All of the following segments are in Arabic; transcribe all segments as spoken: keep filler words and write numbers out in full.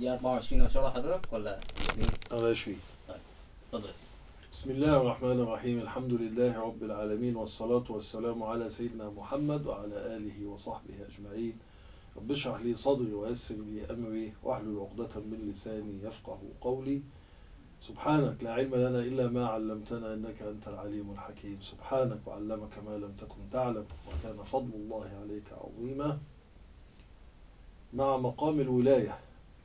دي أربعة وعشرين ان شاء الله حضرتك ولا اثنين؟ على عشرين. طيب اتفضل. بسم الله الرحمن الرحيم. الحمد لله رب العالمين، والصلاة والسلام على سيدنا محمد وعلى آله وصحبه أجمعين. رب اشرح لي صدري ويسر لي أمري واحلل عقدة من لساني يفقه قولي. سبحانك لا علم لنا إلا ما علمتنا إنك أنت العليم الحكيم. سبحانك وعلمك ما لم تكن تعلم وكان فضل الله عليك عظيما. مع مقام الولاية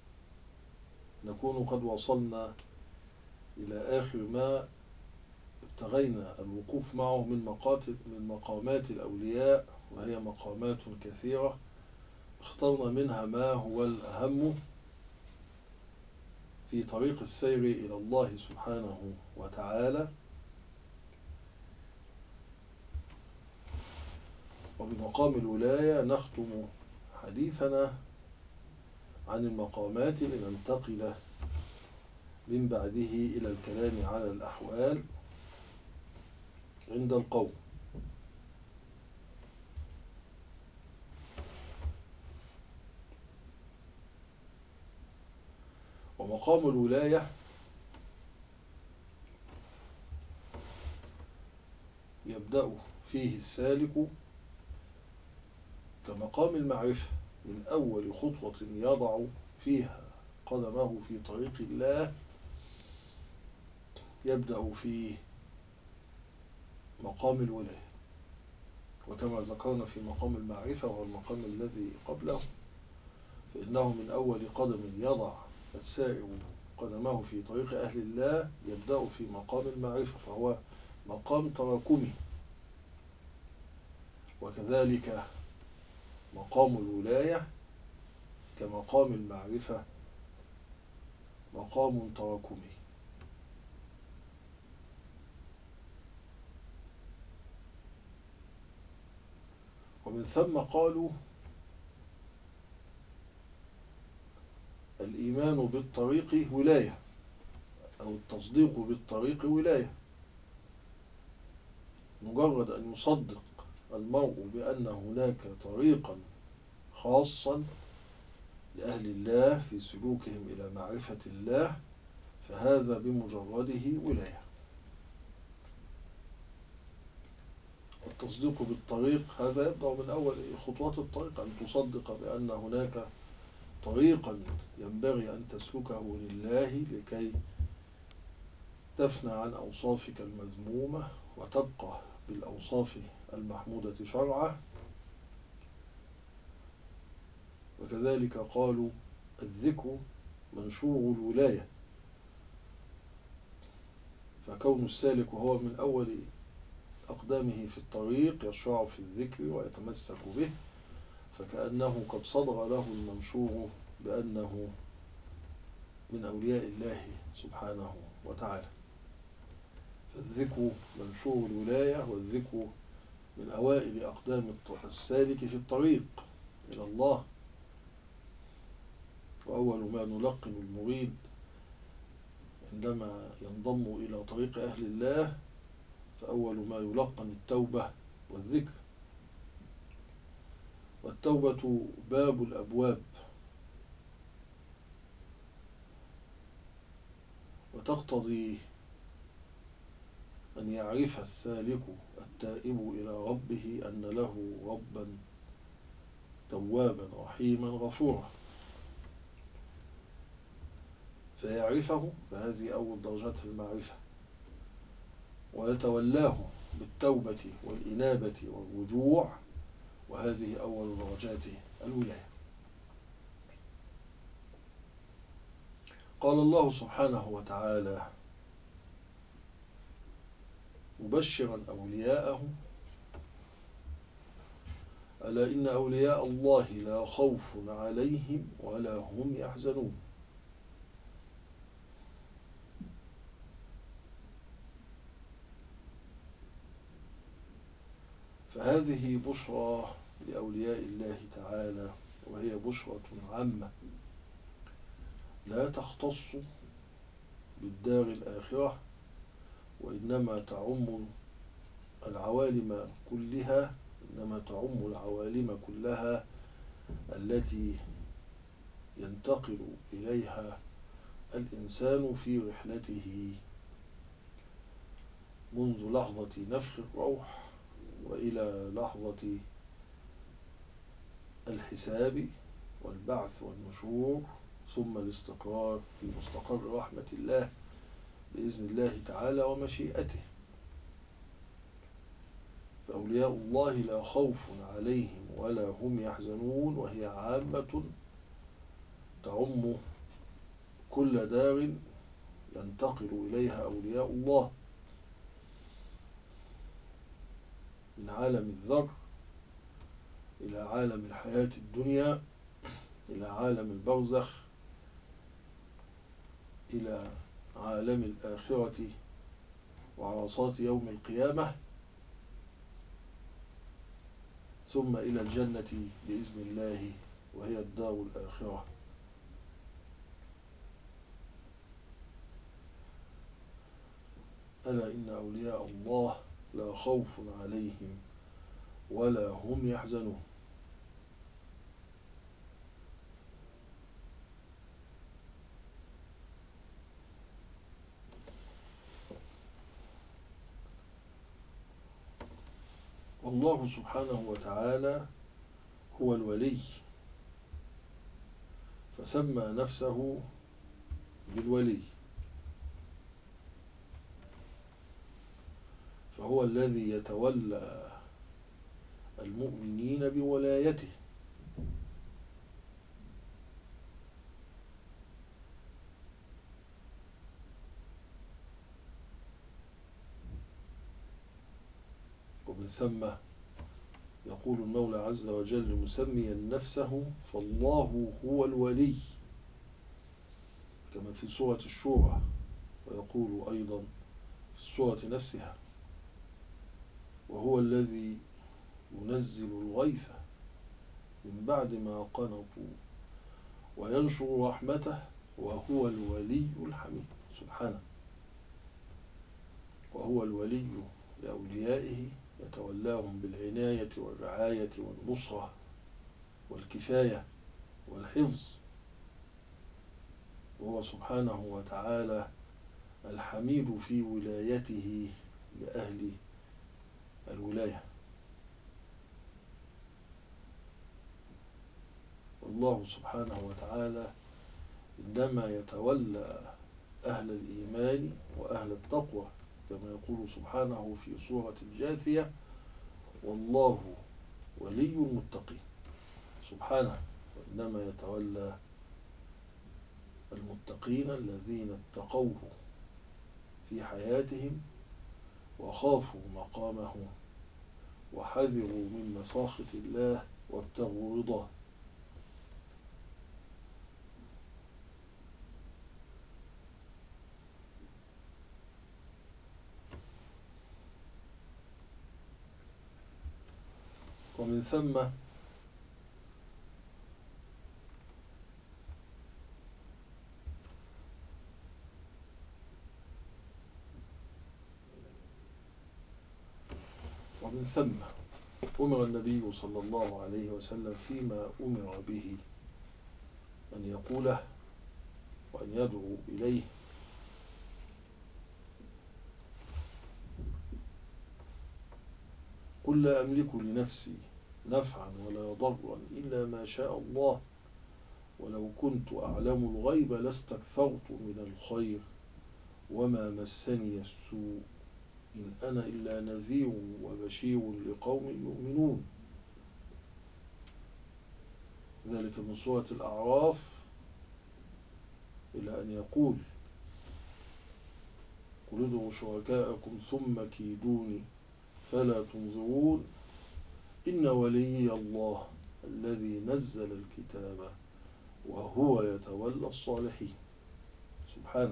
نكون قد وصلنا إلى آخر ما ابتغينا الوقوف معه من مقاتل من مقامات الأولياء، وهي مقامات كثيرة اخترنا منها ما هو الأهم في طريق السير إلى الله سبحانه وتعالى. وبمقام الولاية نختم حديثنا عن المقامات لننتقل من بعده إلى الكلام على الأحوال عند القوم. ومقام الولاية يبدأ فيه السالك كمقام المعرفة من أول خطوة يضع فيها قدمه في طريق الله، يبدأ في مقام الولاية. وكما ذكرنا في مقام المعرفة وهو المقام الذي قبله، فإنه من أول قدم يضع السائر قدمه في طريق أهل الله يبدأ في مقام المعرفة، فهو مقام تراكمي. وكذلك مقام الولاية كمقام المعرفة مقام تراكمي. ومن ثم قالوا الإيمان بالطريق ولاية، أو التصديق بالطريق ولاية. مجرد أن يصدق المرء بأن هناك طريقا خاصا لأهل الله في سلوكهم إلى معرفة الله، فهذا بمجرده ولاية. التصديق بالطريق هذا يبدأ من أول خطوات الطريق، أن تصدق بأن هناك طريقا ينبغي أن تسلكه لله لكي تفنى عن أوصافك المذمومة وتبقى بالأوصاف المحمودة شرعا. وكذلك قالوا الذكر منشور الولاية، فكون السالك وهو من أول أقدامه في الطريق يشرع في الذكر ويتمسك به، فكأنه قد صدر له المنشور بأنه من أولياء الله سبحانه وتعالى. فالذكر منشور الولاية، والذكر من أوائل أقدام السالك في الطريق إلى الله. وأول ما نلقن المريد عندما ينضم إلى طريق أهل الله، فأول ما يلقن التوبة والذكر. والتوبة باب الأبواب، وتقتضي أن يعرف السالك التائب إلى ربه أن له ربا توابا رحيما غفورا، فيعرفه، فهذه أول درجات المعرفة، ويتولاه بالتوبة والإنابة والرجوع، وهذه أول درجات الولاية. قال الله سبحانه وتعالى مبشرا أولياءه: ألا إن أولياء الله لا خوف عليهم ولا هم يحزنون. فهذه بشرى لأولياء الله تعالى، وهي بشرى عامة لا تختص بالدار الآخرة، وإنما تعم العوالم كلها، إنما تعم العوالم كلها التي ينتقل إليها الإنسان في رحلته منذ لحظة نفخ الروح وإلى لحظة الحساب والبعث والنشور، ثم الاستقرار في مستقر رحمة الله بإذن الله تعالى ومشيئته. فأولياء الله لا خوف عليهم ولا هم يحزنون، وهي عامة تعم كل دار ينتقل إليها أولياء الله من عالم الذر إلى عالم الحياة الدنيا، إلى عالم البرزخ، إلى عالم الآخرة وعرصات يوم القيامة، ثم إلى الجنة بإذن الله وهي الدار الآخرة. ألا إن أولياء الله لا خوف عليهم ولا هم يحزنون. والله سبحانه وتعالى هو الولي، فسمى نفسه بالولي، فهو الذي يتولى المؤمنين بولايته، ومن ثم يقول المولى عز وجل مسميا نفسه فالله هو الولي، كما في سورة الشورى، ويقول أيضا في السورة نفسها وهو الذي ينزل الغيث من بعد ما قنطوا وينشر رحمته وهو الولي الحميد. سبحانه. وهو الولي لأوليائه يتولاهم بالعناية والرعاية والنصرة والكفاية والحفظ، وهو سبحانه وتعالى الحميد في ولايته لأهل الولاية. والله سبحانه وتعالى عندما يتولى أهل الإيمان وأهل التقوى، كما يقول سبحانه في سورة الجاثية والله ولي المتقين سبحانه، وإنما يتولى المتقين الذين اتقوه في حياتهم وخافوا مقامه وحذروا من مساخط الله وابتغوا رضاه. ومن ثم ومن ثم أمر النبي صلى الله عليه وسلم فيما أمر به أن يقوله وأن يدعو إليه قل لا أملك لنفسي نفعا ولا ضرا إلا ما شاء الله ولو كنت أعلم الغيب لاستكثرت من الخير وما مسني السوء إن أنا إلا نذير وبشير لقوم يؤمنون. ذلك من سورة الأعراف إلى أن يقول قل ادعوا شركاءكم ثم كيدوني فلا تنظرون إن ولي الله الذي نزل الكتاب وهو يتولى الصالحين. سبحانه.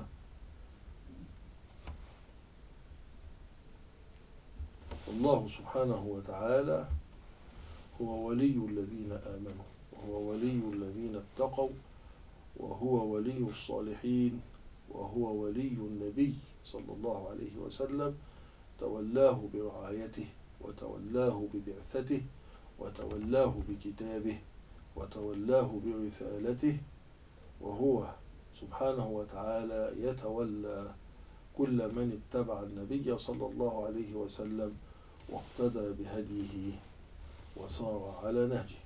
الله سبحانه وتعالى هو ولي الذين آمنوا وهو ولي الذين اتقوا وهو ولي الصالحين وهو ولي النبي صلى الله عليه وسلم، تولاه برعايته وتولاه ببعثته وتولاه بكتابه وتولاه برسالته وهو سبحانه وتعالى يتولى كل من اتبع النبي صلى الله عليه وسلم واقتدى بهديه وسار على نهجه.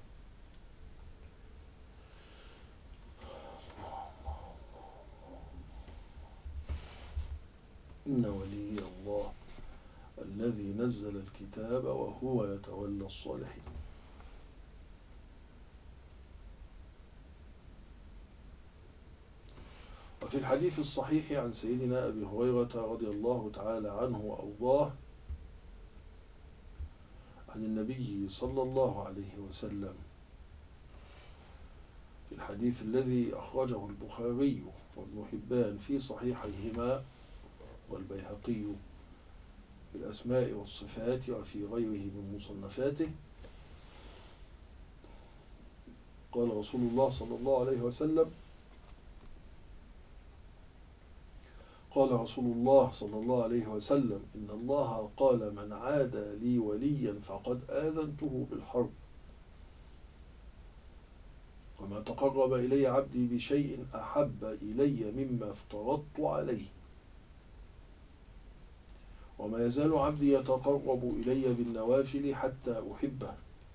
إن ولي الله الذي نزل الكتاب وهو يتولى الصالحين. وفي الحديث الصحيح عن سيدنا أبي هريرة رضي الله تعالى عنه وأرضاه عن النبي صلى الله عليه وسلم في الحديث الذي أخرجه البخاري وابن حبان في صحيحيهما والبيهقي في الأسماء والصفات وفي غيره من مصنفاته، قال رسول الله صلى الله عليه وسلم قال رسول الله صلى الله عليه وسلم إن الله قال من عادى لي وليا فقد آذنته بالحرب، وما تقرب إلي عبدي بشيء أحب إلي مما افترضت عليه، وما يزال عبدي يتقرب إلي بالنوافل حتى أحبه،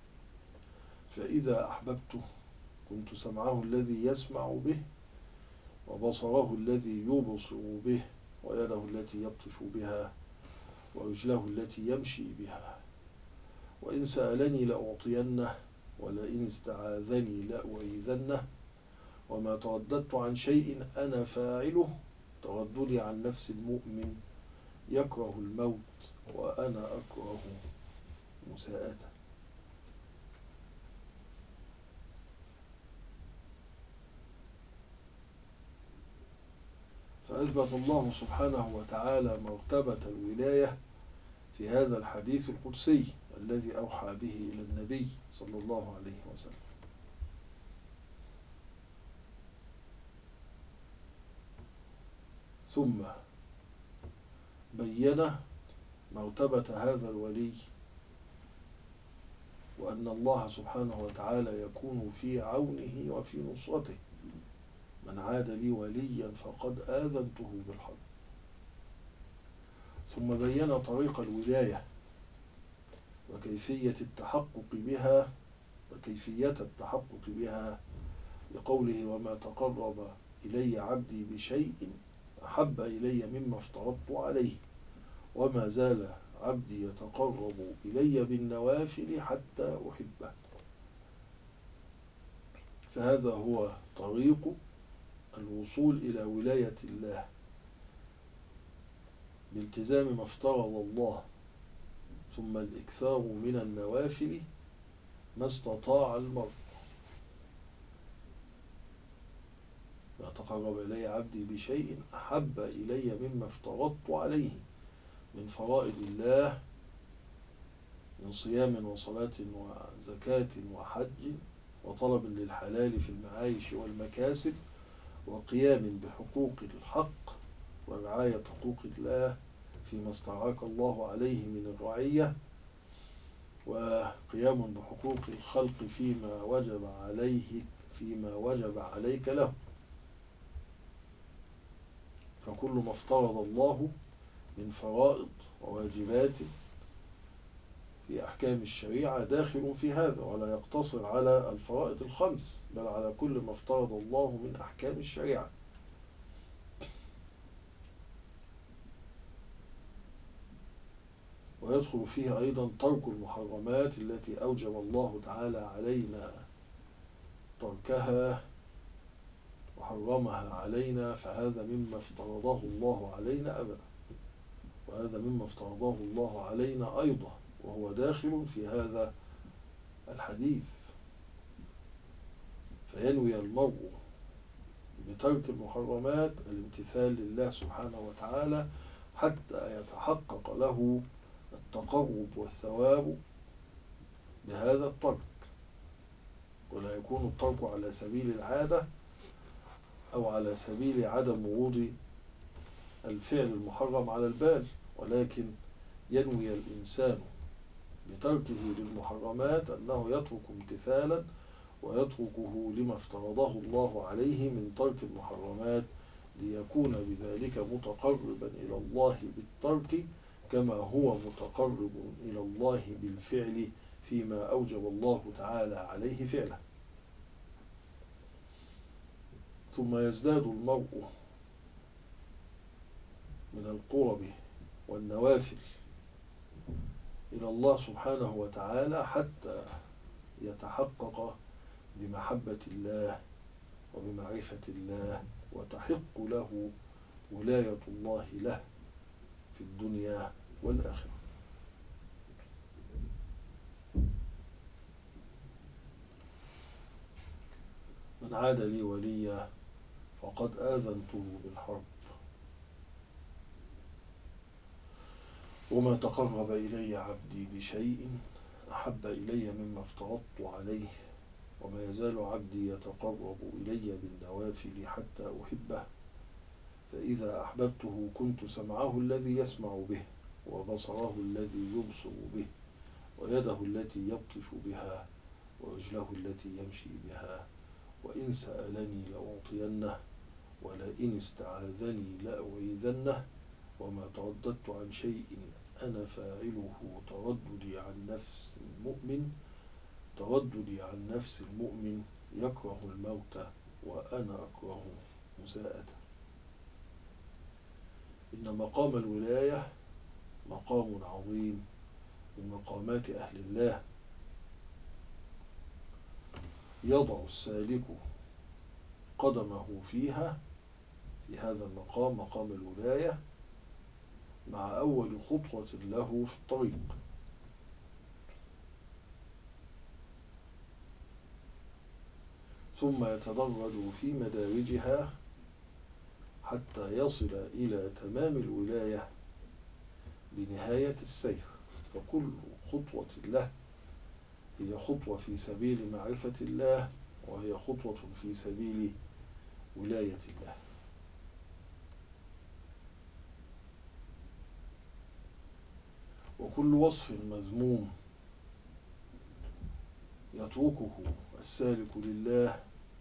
فإذا أحببته كنت سمعه الذي يسمع به وبصره الذي يبصر به ويده التي يبطش بها ورجله التي يمشي بها، وإن سألني لأعطينه ولئن استعاذني لأعيذنه، وما ترددت عن شيء أنا فاعله ترددي عن نفس المؤمن يكره الموت وأنا أكره مساءته. فأثبت الله سبحانه وتعالى مرتبة الولاية في هذا الحديث القدسي الذي أوحى به إلى النبي صلى الله عليه وسلم. ثم بين مرتبة هذا الولي وأن الله سبحانه وتعالى يكون في عونه وفي نصرته. من عاد لي وليا فقد آذنته بالحرب. ثم بين طريق الولاية وكيفية التحقق بها وكيفية التحقق بها لقوله وما تقرب إلي عبدي بشيء أحب إلي مما افترضت عليه، وما زال عبدي يتقرب إلي بالنوافل حتى أحبه. فهذا هو طريق الوصول إلى ولاية الله بالتزام ما افترض الله، ثم الإكثار من النوافل ما استطاع المرء. ما تقرب إلي عبدي بشيء أحب إلي مما افترضت عليه من فرائض الله من صيام وصلاة وزكاة وحج وطلب للحلال في المعايش والمكاسب وقيام بحقوق الحق ورعاية حقوق الله فيما استرعاك الله عليه من الرعية، وقيام بحقوق الخلق فيما وجب عليه فيما وجب عليك له. فكل ما افترض الله من فرائض وواجبات في أحكام الشريعة داخل في هذا، ولا يقتصر على الفرائض الخمس بل على كل ما افترض الله من أحكام الشريعة. ويدخل فيه أيضا ترك المحرمات التي أوجب الله تعالى علينا تركها وحرمها علينا، فهذا مما افترضه الله علينا أبدا، وهذا مما افترضه الله علينا أيضا، وهو داخل في هذا الحديث. فينوي المرء بترك المحرمات الامتثال لله سبحانه وتعالى حتى يتحقق له التقرب والثواب بهذا الترك، ولا يكون الترك على سبيل العادة أو على سبيل عدم ورود الفعل المحرم على البال، ولكن ينوي الإنسان بتركه للمحرمات أنه يترك امتثالا ويتركه لما افترضه الله عليه من ترك المحرمات ليكون بذلك متقربا إلى الله بالترك كما هو متقرب إلى الله بالفعل فيما أوجب الله تعالى عليه فعله. ثم يزداد المرء من القرب والنوافل إلى الله سبحانه وتعالى حتى يتحقق بمحبة الله وبمعرفة الله وتحق له ولاية الله له في الدنيا والآخرة. من عاد لي وليا فقد آذنته بالحرب. وما تقرب إلي عبدي بشيء أحب إلي مما افترضت عليه، وما يزال عبدي يتقرب إلي بالنوافل حتى أحبه، فإذا أحببته كنت سمعه الذي يسمع به، وبصره الذي يبصر به، ويده التي يبطش بها، ورجله التي يمشي بها، وإن سألني لأعطينه، ولئن استعاذني لأعيذنه، وما ترددت عن شيء أنا فاعله ترددي عن نفس المؤمن ترددي عن نفس المؤمن يكره الموت وأنا أكره مساءته. إن مقام الولاية مقام عظيم من مقامات أهل الله، يضع السالك قدمه فيها في هذا المقام، مقام الولاية، مع أول خطوة له في الطريق، ثم يتدرج في مدارجها حتى يصل إلى تمام الولاية بنهاية السير. فكل خطوة له هي خطوة في سبيل معرفة الله، وهي خطوة في سبيل ولاية الله. وكل وصف مذموم يتركه السالك لله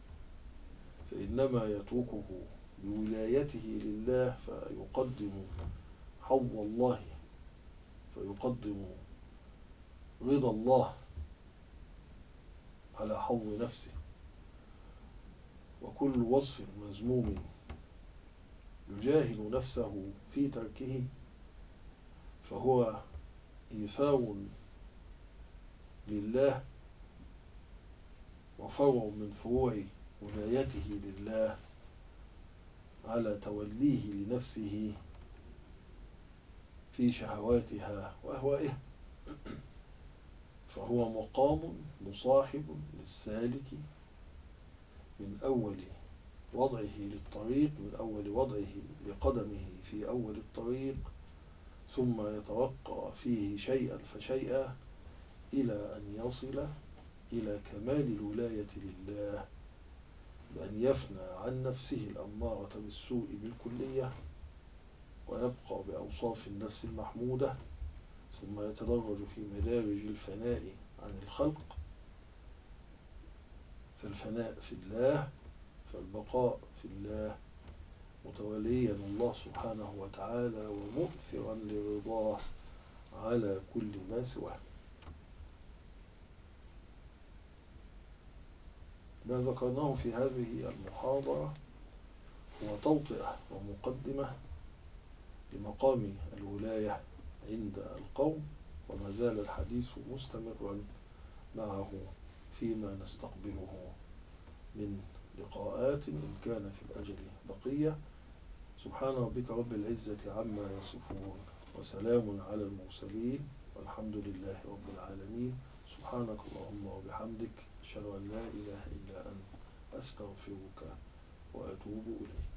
فإنما يتركه بولايته لله، فيقدم حظ الله، فيقدم رضا الله على حظ نفسه. وكل وصف مذموم يجاهد نفسه في تركه فهو إيثار لله وفرع من فروع ولايته لله على توليه لنفسه في شهواتها وأهوائها. فهو مقام مصاحب للسالك من أول وضعه للطريق، من أول وضعه لقدمه في أول الطريق، ثم يتوقع فيه شيئا فشيئا إلى أن يصل إلى كمال الولاية لله، بأن يفنى عن نفسه الأمارة بالسوء بالكلية ويبقى بأوصاف النفس المحمودة، ثم يتدرج في مدارج الفناء عن الخلق، فالفناء في الله، فالبقاء في الله، متوليا الله سبحانه وتعالى ومؤثرا لرضاه على كل ما سواه. ما ذكرناه في هذه المحاضرة هو توطئة ومقدمة لمقام الولاية عند القوم، وما زال الحديث مستمرا معه فيما نستقبله من لقاءات إن كان في الأجل بقية. سبحان ربك رب العزة عما يصفون، وسلام على المرسلين، والحمد لله رب العالمين. سبحانك اللهم وبحمدك، أشهد أن لا إله إلا أنت، أستغفرك وأتوب إليك.